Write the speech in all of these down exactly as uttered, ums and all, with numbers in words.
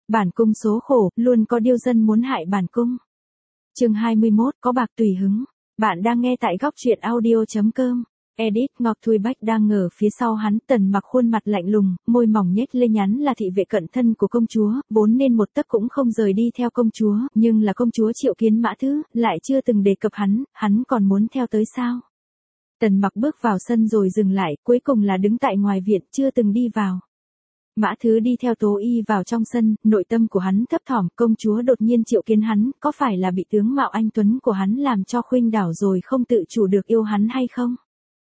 Bản cung số khổ, luôn có điêu dân muốn hại bản cung. Chương hai mươi mốt, có bạc tùy hứng. Bạn đang nghe tại góc truyện audio chấm com. Edit Ngọc Thùy Bách đang ngờ phía sau hắn, Tần Mặc khuôn mặt lạnh lùng, môi mỏng nhếch lên nhắn là thị vệ cận thân của công chúa, vốn nên một tấc cũng không rời đi theo công chúa, nhưng là công chúa Triệu Kiến Mã Thứ, lại chưa từng đề cập hắn, hắn còn muốn theo tới sao? Tần Mặc bước vào sân rồi dừng lại, cuối cùng là đứng tại ngoài viện, chưa từng đi vào. Mã Thứ đi theo Tố Y vào trong sân, nội tâm của hắn thấp thỏm, công chúa đột nhiên triệu kiến hắn, có phải là bị tướng mạo anh tuấn của hắn làm cho khuynh đảo rồi không tự chủ được yêu hắn hay không?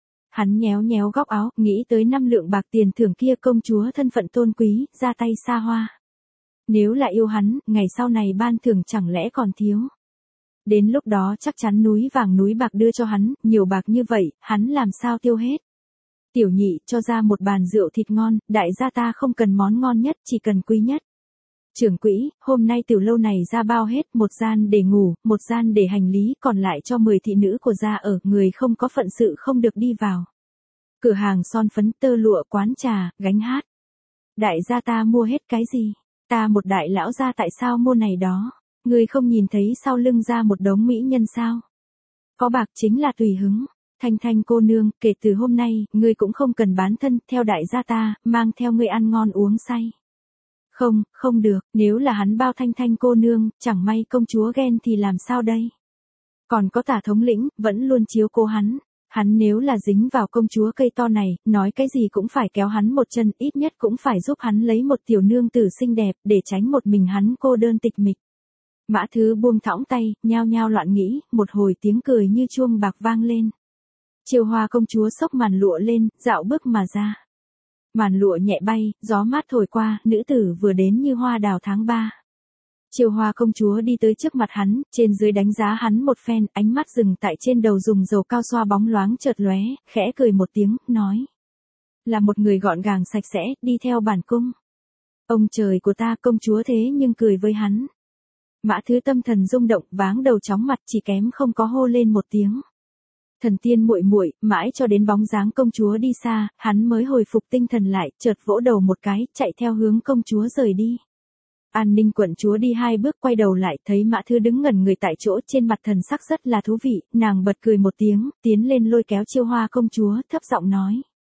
Hắn nhéo nhéo góc áo, nghĩ tới năm lượng bạc tiền thưởng kia, công chúa thân phận tôn quý, ra tay xa hoa. Nếu là yêu hắn, ngày sau này ban thưởng chẳng lẽ còn thiếu? Đến lúc đó chắc chắn núi vàng núi bạc đưa cho hắn, nhiều bạc như vậy, hắn làm sao tiêu hết? Tiểu nhị, cho ra một bàn rượu thịt ngon, đại gia ta không cần món ngon nhất, chỉ cần quý nhất. Trưởng quỹ, hôm nay tiểu lâu này ra bao hết, một gian để ngủ, một gian để hành lý, còn lại cho mười thị nữ của gia ở, người không có phận sự không được đi vào. Cửa hàng son phấn, tơ lụa, quán trà, gánh hát. Đại gia ta mua hết cái gì? Ta một đại lão gia tại sao mua này đó? Người không nhìn thấy sau lưng ra một đống mỹ nhân sao? Có bạc chính là tùy hứng. Thanh Thanh cô nương, kể từ hôm nay, ngươi cũng không cần bán thân, theo đại gia ta, mang theo ngươi ăn ngon uống say. Không, không được, nếu là hắn bao Thanh Thanh cô nương, chẳng may công chúa ghen thì làm sao đây? Còn có Tả thống lĩnh, vẫn luôn chiếu cố hắn. Hắn nếu là dính vào công chúa cây to này, nói cái gì cũng phải kéo hắn một chân, ít nhất cũng phải giúp hắn lấy một tiểu nương tử xinh đẹp, để tránh một mình hắn cô đơn tịch mịch. Mã Thứ buông thõng tay, nhao nhao loạn nghĩ, một hồi tiếng cười như chuông bạc vang lên. Chiêu Hoa công chúa xốc màn lụa lên, dạo bước mà ra. Màn lụa nhẹ bay, gió mát thổi qua, nữ tử vừa đến như hoa đào tháng ba. Chiêu Hoa công chúa đi tới trước mặt hắn, trên dưới đánh giá hắn một phen, ánh mắt dừng tại trên đầu dùng dầu cao xoa bóng loáng chợt lóe, khẽ cười một tiếng, nói. Là một người gọn gàng sạch sẽ, đi theo bản cung. Ông trời của ta, công chúa thế nhưng cười với hắn. Mã Thứ tâm thần rung động, váng đầu chóng mặt, chỉ kém không có hô lên một tiếng. Thần tiên muội muội, mãi cho đến bóng dáng công chúa đi xa, hắn mới hồi phục tinh thần lại, chợt vỗ đầu một cái, chạy theo hướng công chúa rời đi. An Ninh quận chúa đi hai bước quay đầu lại, thấy Mã Thứ đứng ngẩn người tại chỗ, trên mặt thần sắc rất là thú vị, nàng bật cười một tiếng, tiến lên lôi kéo Chiêu Hoa công chúa, thấp giọng nói.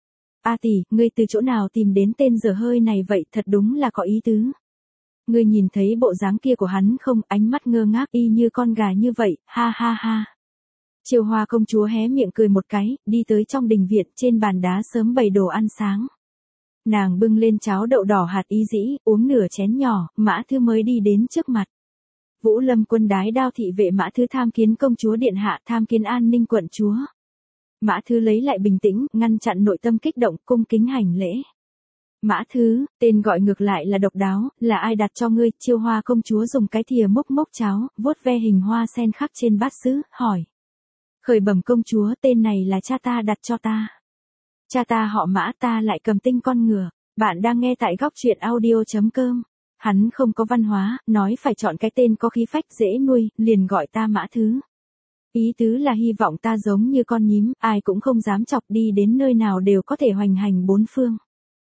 A tỷ, ngươi từ chỗ nào tìm đến tên dở hơi này vậy, thật đúng là có ý tứ. Ngươi nhìn thấy bộ dáng kia của hắn không, ánh mắt ngơ ngác y như con gà như vậy, ha ha ha. Chiêu Hoa công chúa hé miệng cười một cái, đi tới trong đình viện, trên bàn đá sớm bày đồ ăn sáng. Nàng bưng lên cháo đậu đỏ hạt ý dĩ, uống nửa chén nhỏ, Mã Thứ mới đi đến trước mặt. Vũ Lâm quân đái đao thị vệ Mã Thứ tham kiến công chúa điện hạ, tham kiến An Ninh quận chúa. Mã Thứ lấy lại bình tĩnh, ngăn chặn nội tâm kích động, cung kính hành lễ. Mã Thứ, tên gọi ngược lại là độc đáo, là ai đặt cho ngươi? Chiêu Hoa công chúa dùng cái thìa múc mốc cháo, vuốt ve hình hoa sen khắc trên bát sứ, hỏi. Khởi bẩm công chúa, tên này là cha ta đặt cho ta. Cha ta họ Mã, ta lại cầm tinh con ngựa. Bạn đang nghe tại góc truyện audio chấm com. Hắn không có văn hóa, nói phải chọn cái tên có khí phách dễ nuôi, liền gọi ta Mã Thứ. Ý tứ là hy vọng ta giống như con nhím, ai cũng không dám chọc, đi đến nơi nào đều có thể hoành hành bốn phương.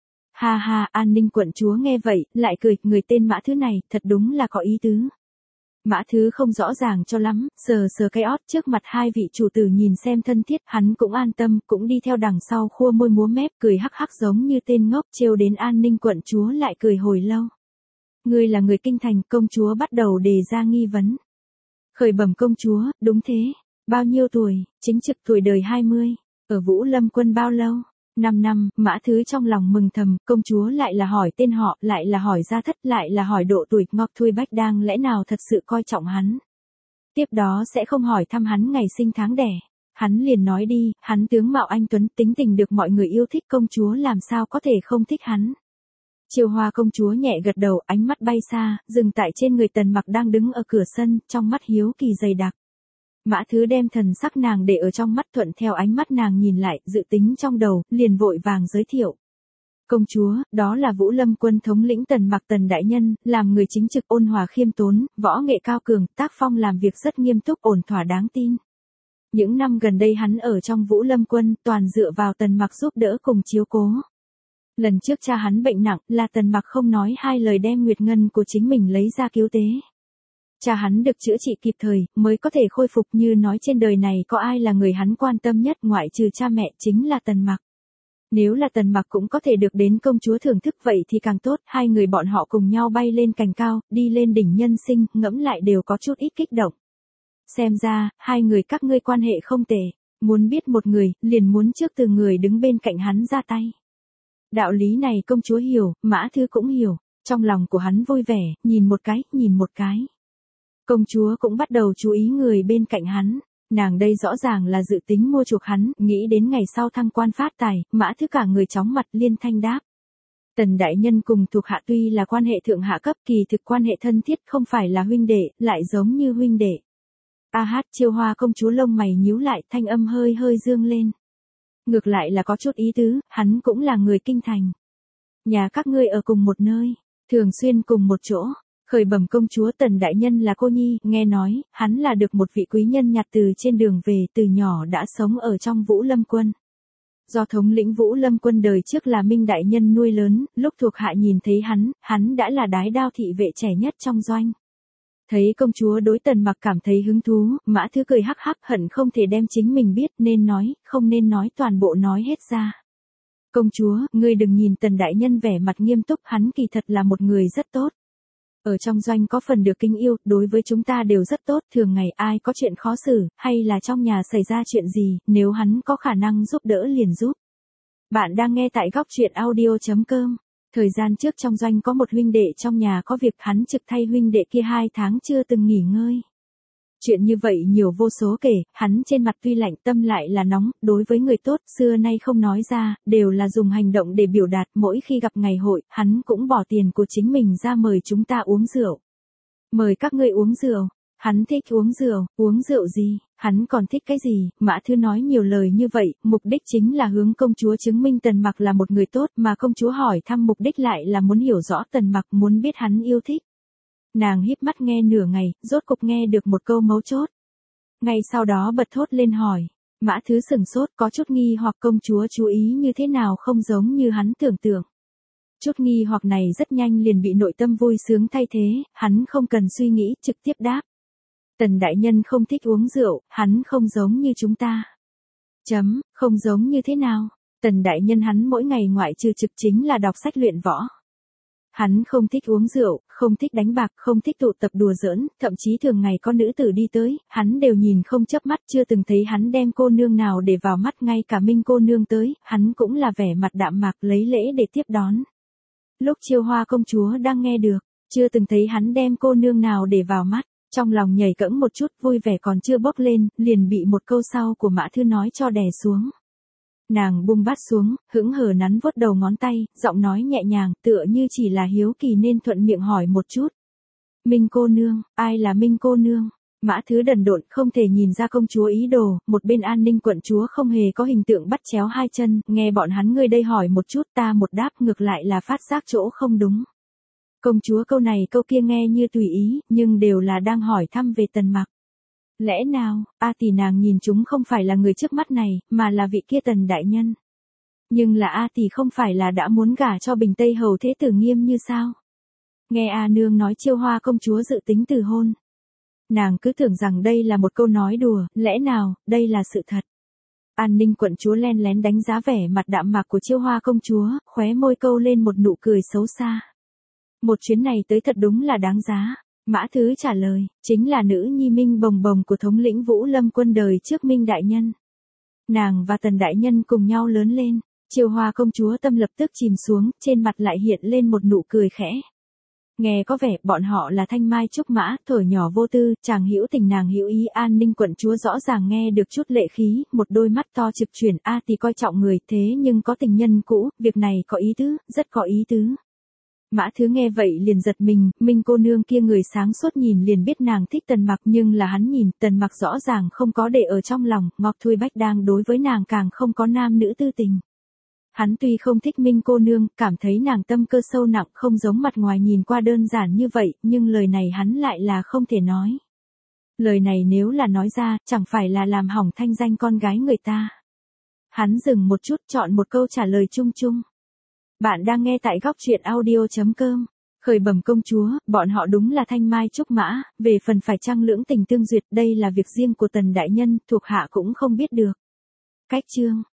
Ha ha, An Ninh quận chúa nghe vậy, lại cười, người tên Mã Thứ này, thật đúng là có ý tứ. Mã Thứ không rõ ràng cho lắm, sờ sờ cái ót trước mặt hai vị chủ tử nhìn xem thân thiết, hắn cũng an tâm, cũng đi theo đằng sau khua môi múa mép, cười hắc hắc giống như tên ngốc, trêu đến An Ninh quận chúa lại cười hồi lâu. Ngươi là người kinh thành, công chúa bắt đầu đề ra nghi vấn. Khởi bẩm công chúa, đúng thế, bao nhiêu tuổi? Chính trực tuổi đời hai mươi, ở Vũ Lâm quân bao lâu? Năm năm, Mã Thứ trong lòng mừng thầm, công chúa lại là hỏi tên họ, lại là hỏi gia thất, lại là hỏi độ tuổi, Ngọc Thùy Bách đang lẽ nào thật sự coi trọng hắn. Tiếp đó sẽ không hỏi thăm hắn ngày sinh tháng đẻ. Hắn liền nói đi, hắn tướng mạo anh tuấn, tính tình được mọi người yêu thích, công chúa làm sao có thể không thích hắn. Chiêu Hoa công chúa nhẹ gật đầu, ánh mắt bay xa, dừng tại trên người Tần Mặc đang đứng ở cửa sân, trong mắt hiếu kỳ dày đặc. Mã Thứ đem thần sắc nàng để ở trong mắt, thuận theo ánh mắt nàng nhìn lại, dự tính trong đầu, liền vội vàng giới thiệu. Công chúa, đó là Vũ Lâm quân thống lĩnh Tần Mặc Tần đại nhân, làm người chính trực ôn hòa khiêm tốn, võ nghệ cao cường, tác phong làm việc rất nghiêm túc ổn thỏa đáng tin. Những năm gần đây hắn ở trong Vũ Lâm quân, toàn dựa vào Tần Mặc giúp đỡ cùng chiếu cố. Lần trước cha hắn bệnh nặng, là Tần Mặc không nói hai lời đem nguyệt ngân của chính mình lấy ra cứu tế. Cha hắn được chữa trị kịp thời, mới có thể khôi phục, như nói trên đời này có ai là người hắn quan tâm nhất ngoại trừ cha mẹ chính là Tần Mặc. Nếu là Tần Mặc cũng có thể được đến công chúa thưởng thức vậy thì càng tốt, hai người bọn họ cùng nhau bay lên cành cao, đi lên đỉnh nhân sinh, ngẫm lại đều có chút ít kích động. Xem ra, hai người các ngươi quan hệ không tệ, muốn biết một người, liền muốn trước từ người đứng bên cạnh hắn ra tay. Đạo lý này công chúa hiểu, Mã Thư cũng hiểu, trong lòng của hắn vui vẻ, nhìn một cái, nhìn một cái. Công chúa cũng bắt đầu chú ý người bên cạnh hắn, nàng đây rõ ràng là dự tính mua chuộc hắn, nghĩ đến ngày sau thăng quan phát tài, Mã Thư cả người chóng mặt liên thanh đáp. Tần đại nhân cùng thuộc hạ tuy là quan hệ thượng hạ cấp, kỳ thực quan hệ thân thiết, không phải là huynh đệ, lại giống như huynh đệ. A hát Chiêu Hoa công chúa lông mày nhíu lại, thanh âm hơi hơi dương lên. Ngược lại là có chút ý tứ, hắn cũng là người kinh thành. Nhà các ngươi ở cùng một nơi, thường xuyên cùng một chỗ. Khởi bẩm công chúa, Tần đại nhân là cô nhi, nghe nói, hắn là được một vị quý nhân nhặt từ trên đường về, từ nhỏ đã sống ở trong Vũ Lâm quân. Do thống lĩnh Vũ Lâm quân đời trước là Minh đại nhân nuôi lớn, lúc thuộc hạ nhìn thấy hắn, hắn đã là đái đao thị vệ trẻ nhất trong doanh. Thấy công chúa đối Tần Mặc cảm thấy hứng thú, Mã Thư cười hắc hắc, hận không thể đem chính mình biết nên nói, không nên nói toàn bộ nói hết ra. Công chúa, ngươi đừng nhìn Tần đại nhân vẻ mặt nghiêm túc, hắn kỳ thật là một người rất tốt. Ở trong doanh có phần được kính yêu, đối với chúng ta đều rất tốt, thường ngày ai có chuyện khó xử, hay là trong nhà xảy ra chuyện gì, nếu hắn có khả năng giúp đỡ liền giúp. Bạn đang nghe tại góc truyện audio chấm com. Thời gian trước trong doanh có một huynh đệ trong nhà có việc, hắn trực thay huynh đệ kia hai tháng chưa từng nghỉ ngơi. Chuyện như vậy nhiều vô số kể, hắn trên mặt tuy lạnh tâm lại là nóng, đối với người tốt xưa nay không nói ra, đều là dùng hành động để biểu đạt, mỗi khi gặp ngày hội, hắn cũng bỏ tiền của chính mình ra mời chúng ta uống rượu. Mời các ngươi uống rượu, hắn thích uống rượu, uống rượu gì, hắn còn thích cái gì, Mã Thư nói nhiều lời như vậy, mục đích chính là hướng công chúa chứng minh Tần Mặc là một người tốt, mà công chúa hỏi thăm mục đích lại là muốn hiểu rõ Tần Mặc, muốn biết hắn yêu thích. Nàng híp mắt nghe nửa ngày, rốt cục nghe được một câu mấu chốt. Ngay sau đó bật thốt lên hỏi. Mã Thư sửng sốt, có chút nghi hoặc công chúa chú ý như thế nào không giống như hắn tưởng tượng. Chút nghi hoặc này rất nhanh liền bị nội tâm vui sướng thay thế, hắn không cần suy nghĩ, trực tiếp đáp. Tần đại nhân không thích uống rượu, hắn không giống như chúng ta. Chấm, không giống như thế nào? Tần đại nhân hắn mỗi ngày ngoại trừ trực chính là đọc sách luyện võ. Hắn không thích uống rượu, không thích đánh bạc, không thích tụ tập đùa giỡn, thậm chí thường ngày có nữ tử đi tới, hắn đều nhìn không chớp mắt, chưa từng thấy hắn đem cô nương nào để vào mắt, ngay cả Minh cô nương tới, hắn cũng là vẻ mặt đạm mạc lấy lễ để tiếp đón. Lúc Chiêu Hoa công chúa đang nghe được, chưa từng thấy hắn đem cô nương nào để vào mắt, trong lòng nhảy cẫng một chút, vui vẻ còn chưa bốc lên, liền bị một câu sau của Mã Thư nói cho đè xuống. Nàng buông bát xuống, hững hờ nắn vuốt đầu ngón tay, giọng nói nhẹ nhàng, tựa như chỉ là hiếu kỳ nên thuận miệng hỏi một chút. Minh cô nương, ai là Minh cô nương? Mã Thư đần độn, không thể nhìn ra công chúa ý đồ, một bên An Ninh quận chúa không hề có hình tượng bắt chéo hai chân, nghe bọn hắn ngươi đây hỏi một chút ta một đáp, ngược lại là phát giác chỗ không đúng. Công chúa câu này câu kia nghe như tùy ý, nhưng đều là đang hỏi thăm về Tần Mặc. Lẽ nào, a tỷ nàng nhìn chúng không phải là người trước mắt này, mà là vị kia Tần đại nhân. Nhưng là a tỷ không phải là đã muốn gả cho Bình Tây hầu thế tử Nghiêm như sao? Nghe a nương nói Chiêu Hoa công chúa dự tính từ hôn. Nàng cứ tưởng rằng đây là một câu nói đùa, lẽ nào, đây là sự thật. An Ninh quận chúa len lén đánh giá vẻ mặt đạm mạc của Chiêu Hoa công chúa, khóe môi câu lên một nụ cười xấu xa. Một chuyến này tới thật đúng là đáng giá. Mã Thư trả lời, chính là nữ nhi Minh bồng bồng của thống lĩnh Vũ Lâm quân đời trước Minh đại nhân. Nàng và Tần đại nhân cùng nhau lớn lên, Chiêu Hoa công chúa tâm lập tức chìm xuống, trên mặt lại hiện lên một nụ cười khẽ. Nghe có vẻ bọn họ là thanh mai trúc mã, thổi nhỏ vô tư, chàng hữu tình nàng hữu ý. An Ninh quận chúa rõ ràng nghe được chút lệ khí, một đôi mắt to trực chuyển, a thì coi trọng người, thế nhưng có tình nhân cũ, việc này có ý tứ, rất có ý tứ. Mã Thư nghe vậy liền giật mình, Minh cô nương kia người sáng suốt nhìn liền biết nàng thích Tần Mặc, nhưng là hắn nhìn, Tần Mặc rõ ràng không có để ở trong lòng, Ngọc Thôi Bách đang đối với nàng càng không có nam nữ tư tình. Hắn tuy không thích Minh cô nương, cảm thấy nàng tâm cơ sâu nặng, không giống mặt ngoài nhìn qua đơn giản như vậy, nhưng lời này hắn lại là không thể nói. Lời này nếu là nói ra, chẳng phải là làm hỏng thanh danh con gái người ta. Hắn dừng một chút, chọn một câu trả lời chung chung. Bạn đang nghe tại góc truyện audio.com. Khởi bẩm công chúa, bọn họ đúng là thanh mai trúc mã, về phần phải chăng lưỡng tình tương duyệt đây là việc riêng của Tần đại nhân, thuộc hạ cũng không biết được. Cách chương